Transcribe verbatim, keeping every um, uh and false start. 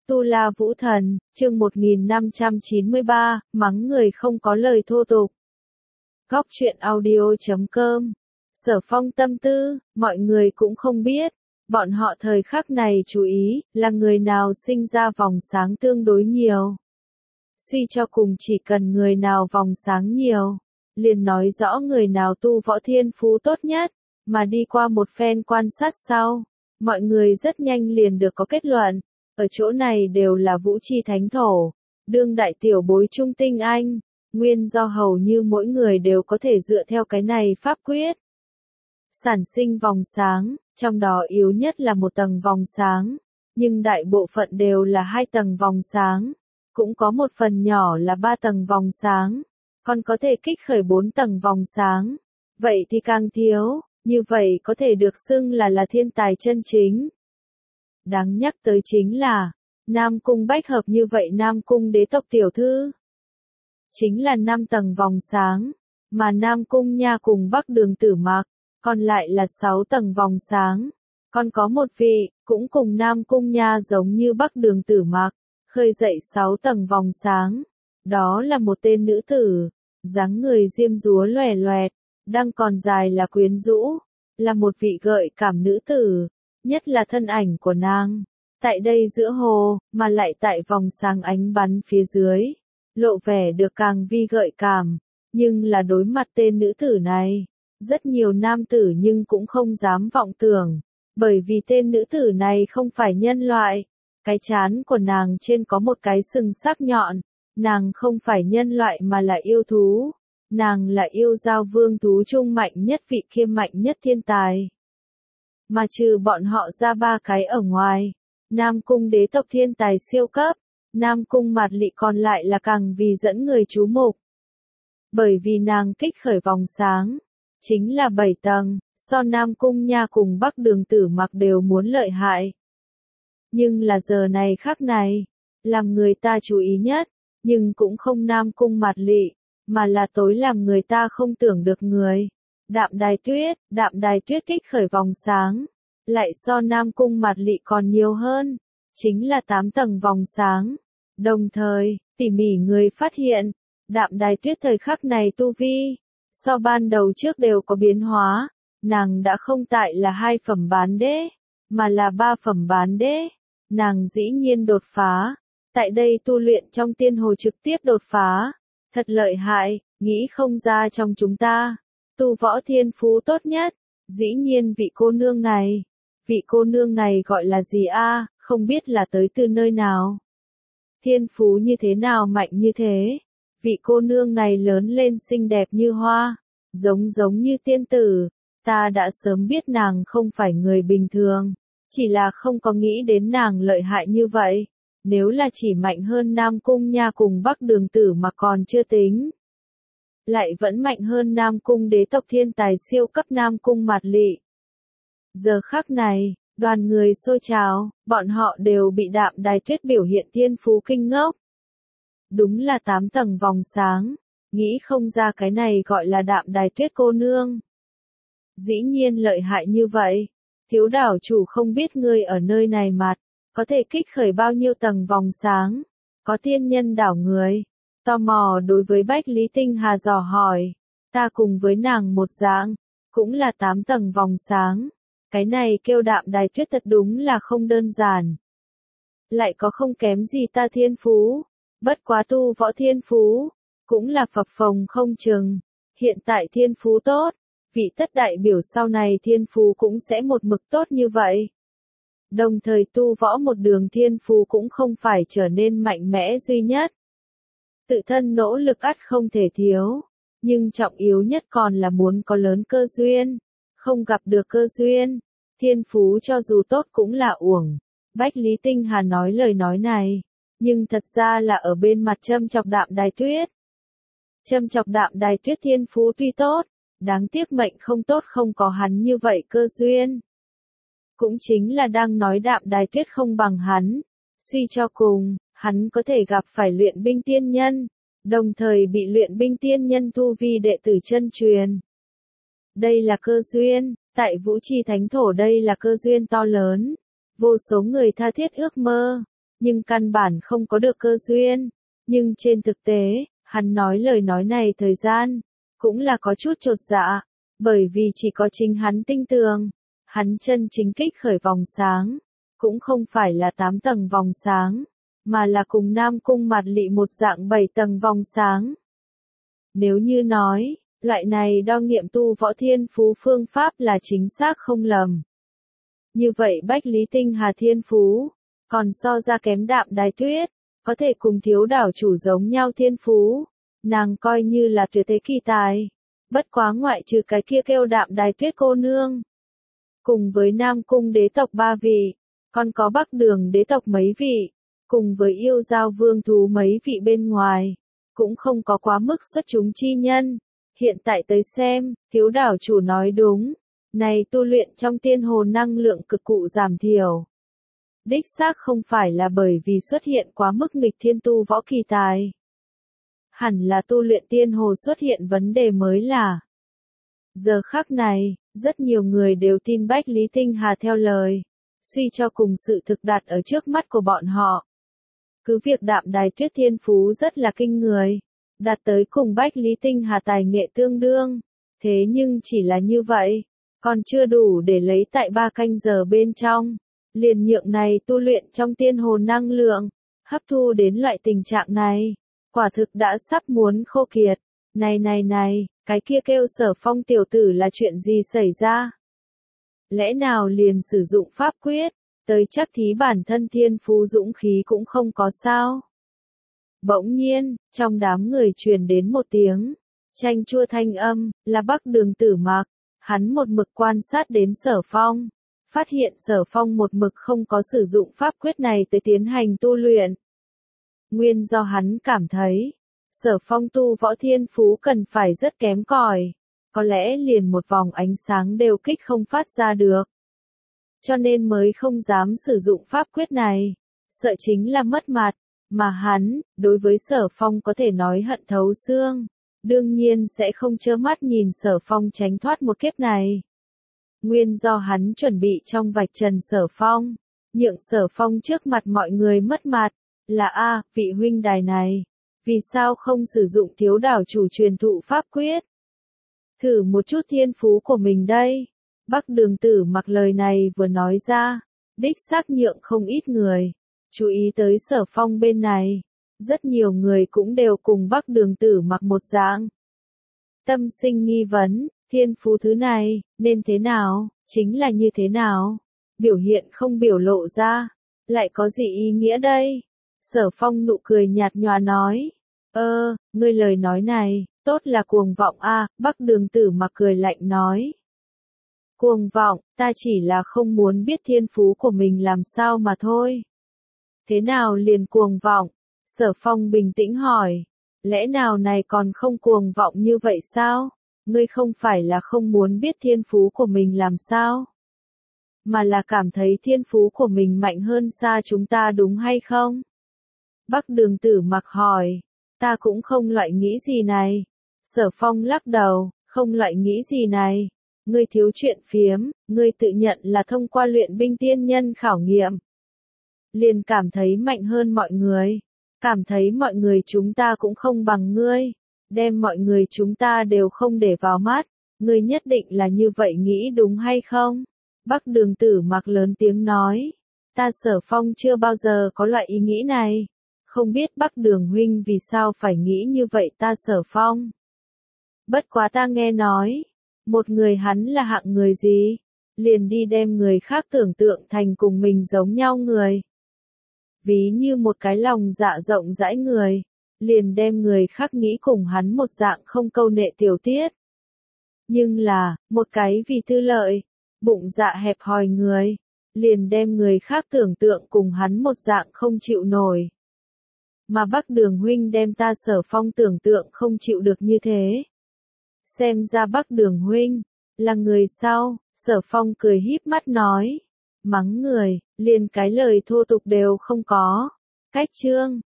Tu La Vũ Thần, chương một nghìn năm trăm chín mươi ba, mắng người không có lời thô tục. Góc truyện audio chấm com. Sở Phong tâm tư, mọi người cũng không biết. Bọn họ thời khắc này chú ý, là người nào sinh ra vòng sáng tương đối nhiều. Suy cho cùng chỉ cần người nào vòng sáng nhiều, liền nói rõ người nào tu võ thiên phú tốt nhất, mà đi qua một phen quan sát sau, mọi người rất nhanh liền được có kết luận. Ở chỗ này đều là vũ chi thánh thổ, đương đại tiểu bối trung tinh anh, nguyên do hầu như mỗi người đều có thể dựa theo cái này pháp quyết. Sản sinh vòng sáng, trong đó yếu nhất là một tầng vòng sáng, nhưng đại bộ phận đều là hai tầng vòng sáng, cũng có một phần nhỏ là ba tầng vòng sáng, còn có thể kích khởi bốn tầng vòng sáng, vậy thì càng thiếu, như vậy có thể được xưng là là thiên tài chân chính. Đáng nhắc tới chính là, Nam Cung Bách Hợp như vậy Nam Cung đế tộc tiểu thư. Chính là năm tầng vòng sáng, mà Nam Cung Nha cùng Bắc Đường Tử Mặc, còn lại là sáu tầng vòng sáng. Còn có một vị, cũng cùng Nam Cung Nha giống như Bắc Đường Tử Mặc, khơi dậy sáu tầng vòng sáng. Đó là một tên nữ tử, dáng người diêm dúa loè loẹt, đang còn dài là quyến rũ, là một vị gợi cảm nữ tử. Nhất là thân ảnh của nàng, tại đây giữa hồ, mà lại tại vòng sáng ánh bắn phía dưới, lộ vẻ được càng vi gợi cảm, nhưng là đối mặt tên nữ tử này, rất nhiều nam tử nhưng cũng không dám vọng tưởng, bởi vì tên nữ tử này không phải nhân loại, cái trán của nàng trên có một cái sừng sắc nhọn, nàng không phải nhân loại mà là yêu thú, nàng là yêu giao vương thú trung mạnh nhất vị khiêm mạnh nhất thiên tài. Mà trừ bọn họ ra ba cái ở ngoài, Nam Cung đế tộc thiên tài siêu cấp, Nam Cung Mạt Lị còn lại là càng vì dẫn người chú mục. Bởi vì nàng kích khởi vòng sáng, chính là bảy tầng, so Nam Cung Nha cùng Bắc Đường Tử Mặc đều muốn lợi hại. Nhưng là giờ này khắc này, làm người ta chú ý nhất, nhưng cũng không Nam Cung Mạt Lị, mà là tối làm người ta không tưởng được người. Đạm Đài Tuyết, Đạm Đài Tuyết kích khởi vòng sáng, lại so Nam Cung Mạt Lị còn nhiều hơn, chính là tám tầng vòng sáng. Đồng thời, tỉ mỉ người phát hiện, Đạm Đài Tuyết thời khắc này tu vi, so ban đầu trước đều có biến hóa, nàng đã không tại là hai phẩm bán đế, mà là ba phẩm bán đế, nàng dĩ nhiên đột phá, tại đây tu luyện trong tiên hồ trực tiếp đột phá, thật lợi hại, nghĩ không ra trong chúng ta. Tu võ thiên phú tốt nhất, dĩ nhiên vị cô nương này. Vị cô nương này gọi là gì a? Không biết là tới từ nơi nào. Thiên phú như thế nào mạnh như thế? Vị cô nương này lớn lên xinh đẹp như hoa, giống giống như tiên tử. Ta đã sớm biết nàng không phải người bình thường, chỉ là không có nghĩ đến nàng lợi hại như vậy. Nếu là chỉ mạnh hơn Nam Cung Nha cùng Bắc Đường Tử mà còn chưa tính. Lại vẫn mạnh hơn Nam Cung đế tộc thiên tài siêu cấp Nam Cung Mạt Lị. Giờ khắc này, đoàn người xôi trào, bọn họ đều bị Đạm Đài Tuyết biểu hiện thiên phú kinh ngốc. Đúng là tám tầng vòng sáng, nghĩ không ra cái này gọi là Đạm Đài Tuyết cô nương. Dĩ nhiên lợi hại như vậy, thiếu đảo chủ không biết ngươi ở nơi này mặt, có thể kích khởi bao nhiêu tầng vòng sáng, có tiên nhân đảo người. Tò mò đối với Bách Lý Tinh Hà dò hỏi, ta cùng với nàng một dạng, cũng là tám tầng vòng sáng, cái này kêu Đạm Đài Tuyết thật đúng là không đơn giản. Lại có không kém gì ta thiên phú, bất quá tu võ thiên phú, cũng là phập phồng không chừng, hiện tại thiên phú tốt, vị tất đại biểu sau này thiên phú cũng sẽ một mực tốt như vậy. Đồng thời tu võ một đường thiên phú cũng không phải trở nên mạnh mẽ duy nhất. Tự thân nỗ lực ắt không thể thiếu, nhưng trọng yếu nhất còn là muốn có lớn cơ duyên, không gặp được cơ duyên, thiên phú cho dù tốt cũng là uổng. Bách Lý Tinh Hà nói lời nói này, nhưng thật ra là ở bên mặt châm chọc Đạm Đài Tuyết. Châm chọc Đạm Đài Tuyết thiên phú tuy tốt, đáng tiếc mệnh không tốt không có hắn như vậy cơ duyên. Cũng chính là đang nói Đạm Đài Tuyết không bằng hắn, suy cho cùng. Hắn có thể gặp phải luyện binh tiên nhân, đồng thời bị luyện binh tiên nhân thu vi đệ tử chân truyền. Đây là cơ duyên, tại Vũ Chi Thánh Thổ đây là cơ duyên to lớn, vô số người tha thiết ước mơ, nhưng căn bản không có được cơ duyên. Nhưng trên thực tế, hắn nói lời nói này thời gian, cũng là có chút chột dạ, bởi vì chỉ có chính hắn tinh tường, hắn chân chính kích khởi vòng sáng, cũng không phải là tám tầng vòng sáng, mà là cùng Nam Cung Mạt Lị một dạng bảy tầng vòng sáng. Nếu như nói, loại này đo nghiệm tu võ thiên phú phương pháp là chính xác không lầm. Như vậy Bách Lý Tinh Hà thiên phú, còn so ra kém Đạm Đài Tuyết, có thể cùng thiếu đảo chủ giống nhau thiên phú, nàng coi như là tuyệt thế kỳ tài. Bất quá ngoại trừ cái kia kêu Đạm Đài Tuyết cô nương. Cùng với Nam Cung đế tộc ba vị, còn có Bắc Đường đế tộc mấy vị, cùng với yêu giao vương thú mấy vị bên ngoài, cũng không có quá mức xuất chúng chi nhân. Hiện tại tới xem, thiếu đảo chủ nói đúng, này tu luyện trong tiên hồ năng lượng cực cụ giảm thiểu. Đích xác không phải là bởi vì xuất hiện quá mức nghịch thiên tu võ kỳ tài. Hẳn là tu luyện tiên hồ xuất hiện vấn đề mới là. Giờ khắc này, rất nhiều người đều tin Bách Lý Tinh Hà theo lời, suy cho cùng sự thực đặt ở trước mắt của bọn họ. Cứ việc Đạm Đài Tuyết thiên phú rất là kinh người, đạt tới cùng Bách Lý Tinh Hà tài nghệ tương đương, thế nhưng chỉ là như vậy, còn chưa đủ để lấy tại ba canh giờ bên trong, liền nhượng này tu luyện trong tiên hồ năng lượng, hấp thu đến loại tình trạng này, quả thực đã sắp muốn khô kiệt. Này này này, cái kia kêu Sở Phong tiểu tử là chuyện gì xảy ra? Lẽ nào liền sử dụng pháp quyết, tới chắc thí bản thân thiên phú dũng khí cũng không có sao? Bỗng nhiên, trong đám người truyền đến một tiếng chanh chua thanh âm, là Bắc Đường Tử Mặc. Hắn một mực quan sát đến Sở Phong, phát hiện Sở Phong một mực không có sử dụng pháp quyết này tới tiến hành tu luyện. Nguyên do hắn cảm thấy, Sở Phong tu võ thiên phú cần phải rất kém cỏi, có lẽ liền một vòng ánh sáng đều kích không phát ra được. Cho nên mới không dám sử dụng pháp quyết này, sợ chính là mất mặt, mà hắn, đối với Sở Phong có thể nói hận thấu xương, đương nhiên sẽ không trơ mắt nhìn Sở Phong tránh thoát một kiếp này. Nguyên do hắn chuẩn bị trong vạch trần Sở Phong, nhượng Sở Phong trước mặt mọi người mất mặt, là a, vị huynh đài này, vì sao không sử dụng thiếu đảo chủ truyền thụ pháp quyết? Thử một chút thiên phú của mình đây. Bắc Đường Tử Mặc lời này vừa nói ra, đích xác nhượng không ít người chú ý tới Sở Phong bên này, rất nhiều người cũng đều cùng Bắc Đường Tử Mặc một dạng. Tâm sinh nghi vấn, thiên phú thứ này, nên thế nào, chính là như thế nào? Biểu hiện không biểu lộ ra, lại có gì ý nghĩa đây? Sở Phong nụ cười nhạt nhòa nói, ơ, ngươi lời nói này, tốt là cuồng vọng a. Bắc Đường Tử Mặc cười lạnh nói. Cuồng vọng, ta chỉ là không muốn biết thiên phú của mình làm sao mà thôi. Thế nào liền cuồng vọng? Sở Phong bình tĩnh hỏi. Lẽ nào này còn không cuồng vọng như vậy sao? Ngươi không phải là không muốn biết thiên phú của mình làm sao? Mà là cảm thấy thiên phú của mình mạnh hơn xa chúng ta đúng hay không? Bắc Đường Tử Mặc hỏi. Ta cũng không loại nghĩ gì này. Sở Phong lắc đầu, không loại nghĩ gì này. Ngươi thiếu chuyện phiếm, ngươi tự nhận là thông qua luyện binh tiên nhân khảo nghiệm. Liền cảm thấy mạnh hơn mọi người. Cảm thấy mọi người chúng ta cũng không bằng ngươi. Đem mọi người chúng ta đều không để vào mắt. Ngươi nhất định là như vậy nghĩ đúng hay không? Bắc Đường Tử Mặc lớn tiếng nói. Ta Sở Phong chưa bao giờ có loại ý nghĩ này. Không biết Bắc Đường huynh vì sao phải nghĩ như vậy ta Sở Phong. Bất quá ta nghe nói. Một người hắn là hạng người gì? Liền đi đem người khác tưởng tượng thành cùng mình giống nhau người. Ví như một cái lòng dạ rộng rãi người. Liền đem người khác nghĩ cùng hắn một dạng không câu nệ tiểu tiết. Nhưng là, một cái vì tư lợi, bụng dạ hẹp hòi người. Liền đem người khác tưởng tượng cùng hắn một dạng không chịu nổi. Mà Bắc Đường huynh đem ta Sở Phong tưởng tượng không chịu được như thế. Xem ra Bắc Đường huynh là người sau. Sở Phong cười híp mắt nói, mắng người, liền cái lời thô tục đều không có. Cách chương